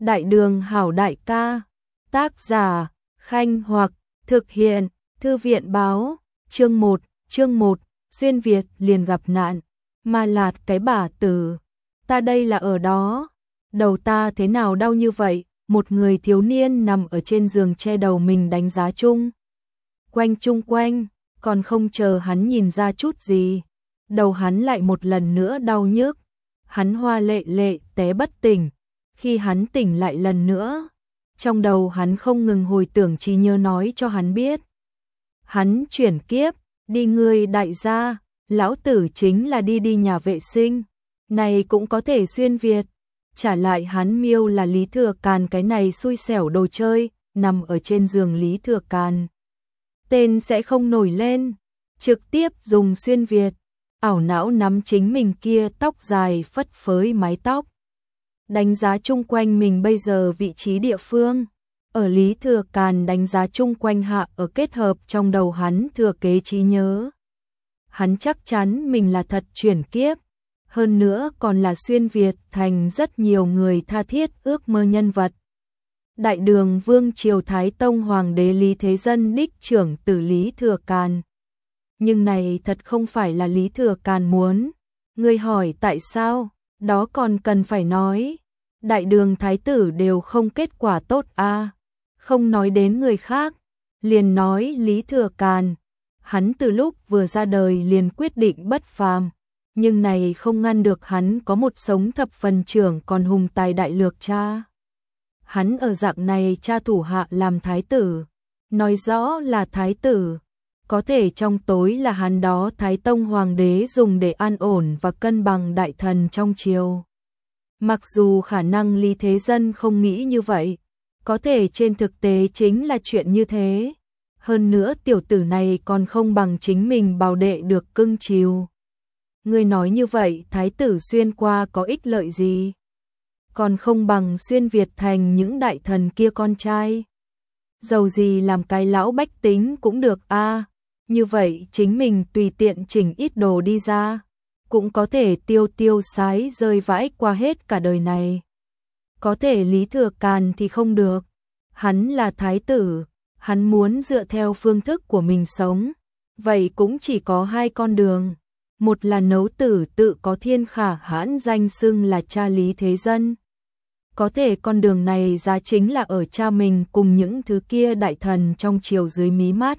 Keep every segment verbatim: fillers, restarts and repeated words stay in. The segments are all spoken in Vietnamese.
Đại đường hảo đại ca. Tác giả, Khanh Hoặc, thực hiện, Thư viện báo, chương một, chương một, xuyên Việt liền gặp nạn, Ma Lạt cái bả tử. Ta đây là ở đó, đầu ta thế nào đau như vậy, một người thiếu niên nằm ở trên giường che đầu mình đánh giá chung. Quanh chung quanh, còn không chờ hắn nhìn ra chút gì, đầu hắn lại một lần nữa đau nhức, hắn hoa lệ lệ té bất tỉnh, khi hắn tỉnh lại lần nữa, trong đầu hắn không ngừng hồi tưởng trí nhớ nói cho hắn biết. Hắn chuyển kiếp, đi ngươi đại gia, lão tử chính là đi đi nhà vệ sinh, này cũng có thể xuyên Việt. Trả lại hắn miêu là Lý Thừa Càn cái này xui xẻo đồ chơi, nằm ở trên giường Lý Thừa Càn. Tên sẽ không nổi lên, trực tiếp dùng xuyên Việt, ảo não nắm chính mình kia tóc dài phất phới mái tóc. Đánh giá chung quanh mình bây giờ vị trí địa phương, ở Lý Thừa Càn đánh giá chung quanh hạ ở kết hợp trong đầu hắn thừa kế trí nhớ. Hắn chắc chắn mình là thật chuyển kiếp, hơn nữa còn là xuyên Việt thành rất nhiều người tha thiết ước mơ nhân vật. Đại đường Vương Triều Thái Tông Hoàng đế Lý Thế Dân đích trưởng tử Lý Thừa Càn. Nhưng này thật không phải là Lý Thừa Càn muốn. Người hỏi tại sao, đó còn cần phải nói. Đại đường thái tử đều không kết quả tốt a à. Không nói đến người khác, liền nói Lý Thừa Càn. Hắn từ lúc vừa ra đời liền quyết định bất phàm, nhưng này không ngăn được hắn có một sống thập phần trưởng còn hùng tài đại lược cha. Hắn ở dạng này cha thủ hạ làm thái tử, nói rõ là thái tử, có thể trong tối là hắn đó Thái Tông Hoàng đế dùng để an ổn và cân bằng đại thần trong triều. Mặc dù khả năng Lý Thế Dân không nghĩ như vậy, có thể trên thực tế chính là chuyện như thế. Hơn nữa tiểu tử này còn không bằng chính mình bảo đệ được cưng chiều. Người nói như vậy thái tử xuyên qua có ích lợi gì? Còn không bằng xuyên Việt thành những đại thần kia con trai. Dầu gì làm cái lão bách tính cũng được a à, như vậy chính mình tùy tiện chỉnh ít đồ đi ra, cũng có thể tiêu tiêu sái rơi vãi qua hết cả đời này. Có thể Lý Thừa Càn thì không được, hắn là thái tử, hắn muốn dựa theo phương thức của mình sống, vậy cũng chỉ có hai con đường. Một là nấu tử tự có thiên khả hãn danh xưng là cha Lý Thế Dân. Có thể con đường này ra chính là ở cha mình cùng những thứ kia đại thần trong triều dưới mí mắt.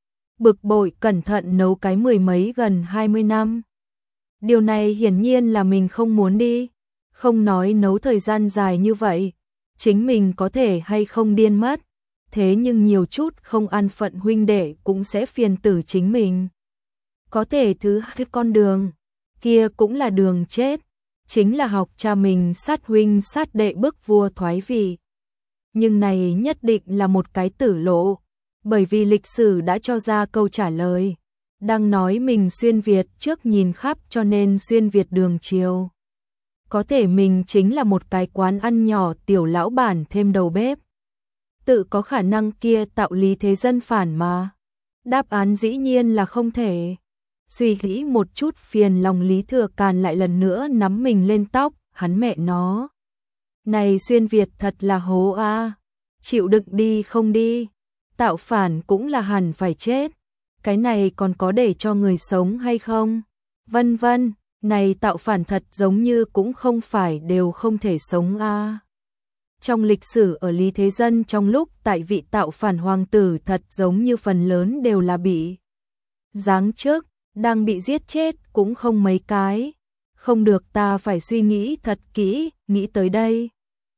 Bực bội cẩn thận nấu cái mười mấy gần hai mươi năm. Điều này hiển nhiên là mình không muốn đi. Không nói nấu thời gian dài như vậy, chính mình có thể hay không điên mất. Thế nhưng nhiều chút không an phận huynh đệ cũng sẽ phiền tử chính mình. Có thể thứ hai con đường, kia cũng là đường chết, chính là học cha mình sát huynh sát đệ bức vua thoái vị. Nhưng này nhất định là một cái tử lộ, bởi vì lịch sử đã cho ra câu trả lời. Đang nói mình xuyên Việt trước nhìn khắp cho nên xuyên Việt đường triều. Có thể mình chính là một cái quán ăn nhỏ tiểu lão bản thêm đầu bếp. Tự có khả năng kia tạo Lý Thế Dân phản mà. Đáp án dĩ nhiên là không thể. Suy nghĩ một chút phiền lòng Lý Thừa Càn lại lần nữa nắm mình lên tóc, hắn mẹ nó. Này xuyên Việt thật là hố a, à. Chịu đựng đi không đi, tạo phản cũng là hẳn phải chết. Cái này còn có để cho người sống hay không? Vân vân, này tạo phản thật giống như cũng không phải đều không thể sống a. À. Trong lịch sử ở Lý Thế Dân trong lúc tại vị tạo phản hoàng tử thật giống như phần lớn đều là bị giáng chức. Đang bị giết chết cũng không mấy cái. Không được ta phải suy nghĩ thật kỹ, nghĩ tới đây.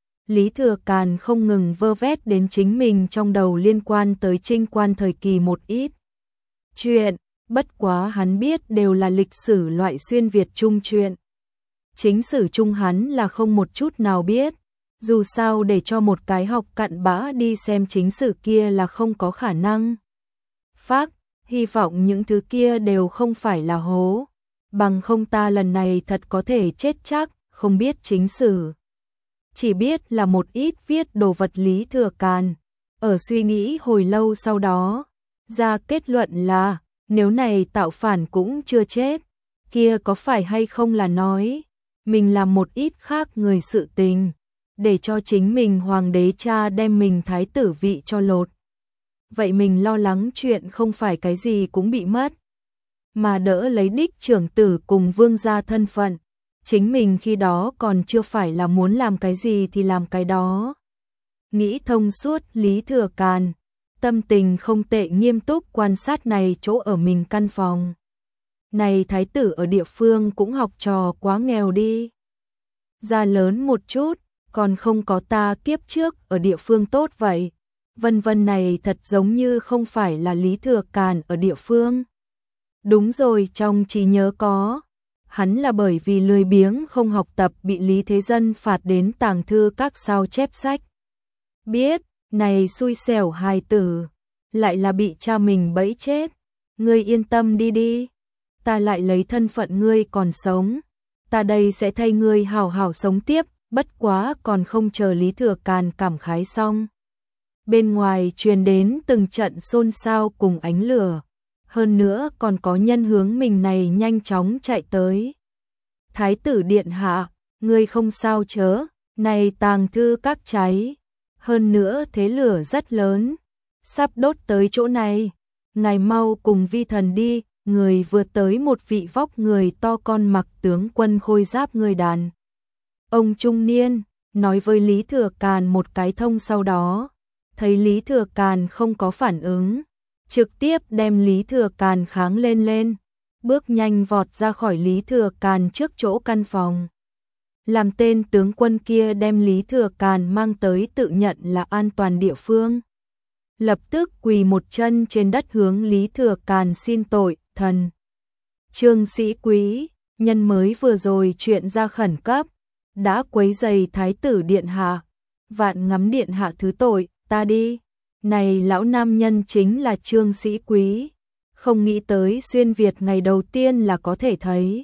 Lý Thừa Càn không ngừng vơ vét đến chính mình trong đầu liên quan tới Trinh Quan thời kỳ một ít chuyện, bất quá hắn biết đều là lịch sử loại xuyên Việt chung chuyện. Chính sử chung hắn là không một chút nào biết, dù sao để cho một cái học cặn bã đi xem chính sử kia là không có khả năng. Phác, hy vọng những thứ kia đều không phải là hố, bằng không ta lần này thật có thể chết chắc, không biết chính sử. Chỉ biết là một ít viết đồ vật Lý Thừa Càn, ở suy nghĩ hồi lâu sau đó, ra kết luận là, nếu này tạo phản cũng chưa chết, kia có phải hay không là nói, mình làm một ít khác người sự tình, để cho chính mình hoàng đế cha đem mình thái tử vị cho lột. Vậy mình lo lắng chuyện không phải cái gì cũng bị mất, mà đỡ lấy đích trưởng tử cùng vương gia thân phận. Chính mình khi đó còn chưa phải là muốn làm cái gì thì làm cái đó. Nghĩ thông suốt, Lý Thừa Càn tâm tình không tệ, nghiêm túc quan sát này chỗ ở mình căn phòng. Này thái tử ở địa phương cũng học trò quá nghèo đi. Gia lớn một chút, còn không có ta kiếp trước ở địa phương tốt vậy. Vân vân này thật giống như không phải là Lý Thừa Càn ở địa phương. Đúng rồi, trong trí nhớ có. Hắn là bởi vì lười biếng không học tập bị Lý Thế Dân phạt đến tàng thư các sao chép sách. Biết, này xui xẻo hài tử, lại là bị cha mình bẫy chết. Ngươi yên tâm đi đi, ta lại lấy thân phận ngươi còn sống, ta đây sẽ thay ngươi hảo hảo sống tiếp. Bất quá còn không chờ Lý Thừa Càn cảm khái xong, bên ngoài truyền đến từng trận xôn xao cùng ánh lửa, hơn nữa còn có nhân hướng mình này nhanh chóng chạy tới. Thái tử điện hạ, ngươi không sao chớ, này tàng thư các cháy, hơn nữa thế lửa rất lớn, sắp đốt tới chỗ này, ngài mau cùng vi thần đi. Người vừa tới một vị vóc người to con mặc tướng quân khôi giáp người đàn ông trung niên, nói với Lý Thừa Càn một cái thông, sau đó thấy Lý Thừa Càn không có phản ứng, trực tiếp đem Lý Thừa Càn kháng lên lên, bước nhanh vọt ra khỏi Lý Thừa Càn trước chỗ căn phòng. Làm tên tướng quân kia đem Lý Thừa Càn mang tới tự nhận là an toàn địa phương. Lập tức quỳ một chân trên đất hướng Lý Thừa Càn xin tội, thần. Trương Sĩ Quý, nhân mới vừa rồi chuyện ra khẩn cấp, đã quấy rầy thái tử điện hạ, vạn ngắm điện hạ thứ tội, ta đi. Này lão nam nhân chính là Trương Sĩ Quý, không nghĩ tới xuyên Việt ngày đầu tiên là có thể thấy.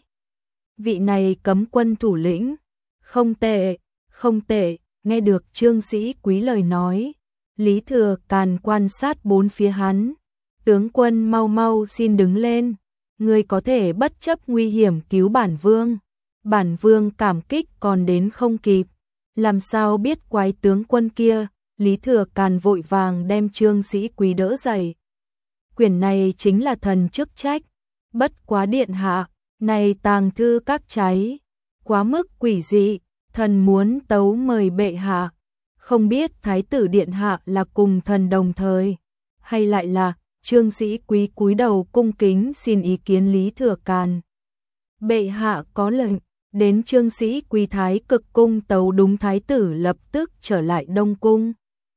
Vị này cấm quân thủ lĩnh, không tệ, không tệ. Nghe được Trương Sĩ Quý lời nói, Lý Thừa Càn quan sát bốn phía hắn. Tướng quân mau mau xin đứng lên, ngươi có thể bất chấp nguy hiểm cứu bản vương. Bản vương cảm kích còn đến không kịp, làm sao biết quái tướng quân kia. Lý Thừa Càn vội vàng đem Trương Sĩ Quý đỡ dậy. Quyển này chính là thần chức trách, bất quá điện hạ, này tàng thư các cháy, quá mức quỷ dị, thần muốn tấu mời bệ hạ. Không biết thái tử điện hạ là cùng thần đồng thời, hay lại là. Trương Sĩ Quý cúi đầu cung kính xin ý kiến Lý Thừa Càn. Bệ hạ có lệnh. Đến Trương Sĩ Quý thái cực cung tấu đúng, thái tử lập tức trở lại Đông Cung.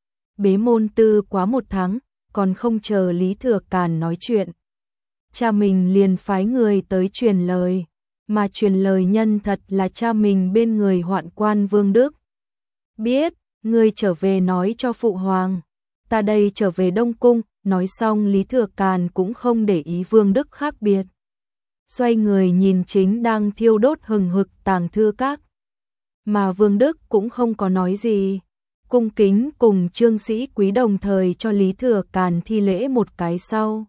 Bế môn tư quá một tháng, còn không chờ Lý Thừa Càn nói chuyện, cha mình liền phái người tới truyền lời, mà truyền lời nhân thật là cha mình bên người hoạn quan Vương Đức. Biết, ngươi trở về nói cho phụ hoàng, ta đây trở về Đông Cung. Nói xong Lý Thừa Càn cũng không để ý Vương Đức khác biệt, xoay người nhìn chính đang thiêu đốt hừng hực tàng thư các. Mà Vương Đức cũng không có nói gì, cung kính cùng Trương Sĩ Quý đồng thời cho Lý Thừa Càn thi lễ một cái sau.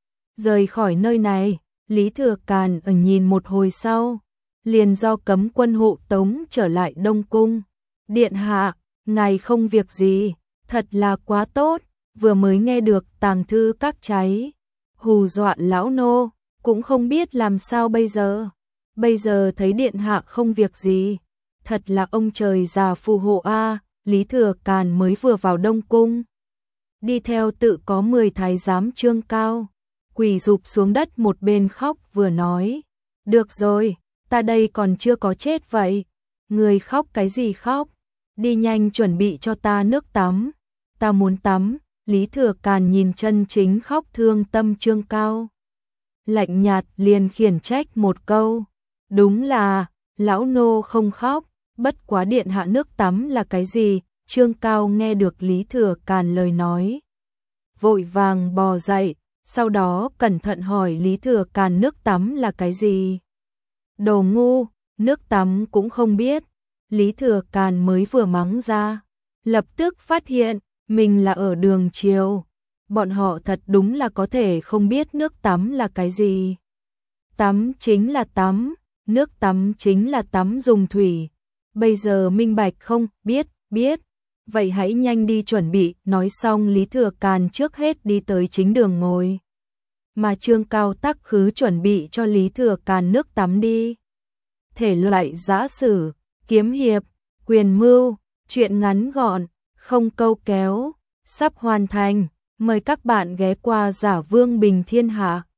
Rời khỏi nơi này, Lý Thừa Càn ở nhìn một hồi sau, liền do cấm quân hộ tống trở lại Đông Cung. Điện hạ, ngài không việc gì, thật là quá tốt. Vừa mới nghe được tàng thư các cháy, hù dọa lão nô, cũng không biết làm sao bây giờ. Bây giờ thấy điện hạ không việc gì, thật là ông trời già phù hộ a. Lý Thừa Càn mới vừa vào Đông Cung, đi theo tự có mười thái giám Trương Cao, quỳ rụp xuống đất một bên khóc vừa nói, được rồi, ta đây còn chưa có chết vậy, người khóc cái gì khóc, đi nhanh chuẩn bị cho ta nước tắm, ta muốn tắm. Lý Thừa Càn nhìn chân chính khóc thương tâm Trương Cao, lạnh nhạt liền khiển trách một câu, đúng là, lão nô không khóc, bất quá điện hạ nước tắm là cái gì. Trương Cao nghe được Lý Thừa Càn lời nói, vội vàng bò dậy, sau đó cẩn thận hỏi Lý Thừa Càn nước tắm là cái gì. Đồ ngu, nước tắm cũng không biết. Lý Thừa Càn mới vừa mắng ra, lập tức phát hiện mình là ở đường triều, bọn họ thật đúng là có thể không biết nước tắm là cái gì. Tắm chính là tắm, nước tắm chính là tắm dùng thủy. Bây giờ minh bạch không, biết, biết, vậy hãy nhanh đi chuẩn bị, nói xong Lý Thừa Càn trước hết đi tới chính đường ngồi. Mà Trương Cao Tắc khứ chuẩn bị cho Lý Thừa Càn nước tắm đi. Thể loại giã sử, kiếm hiệp, quyền mưu, truyện ngắn gọn, không câu kéo, sắp hoàn thành. Mời các bạn ghé qua Giả Vương Bình Thiên Hạ.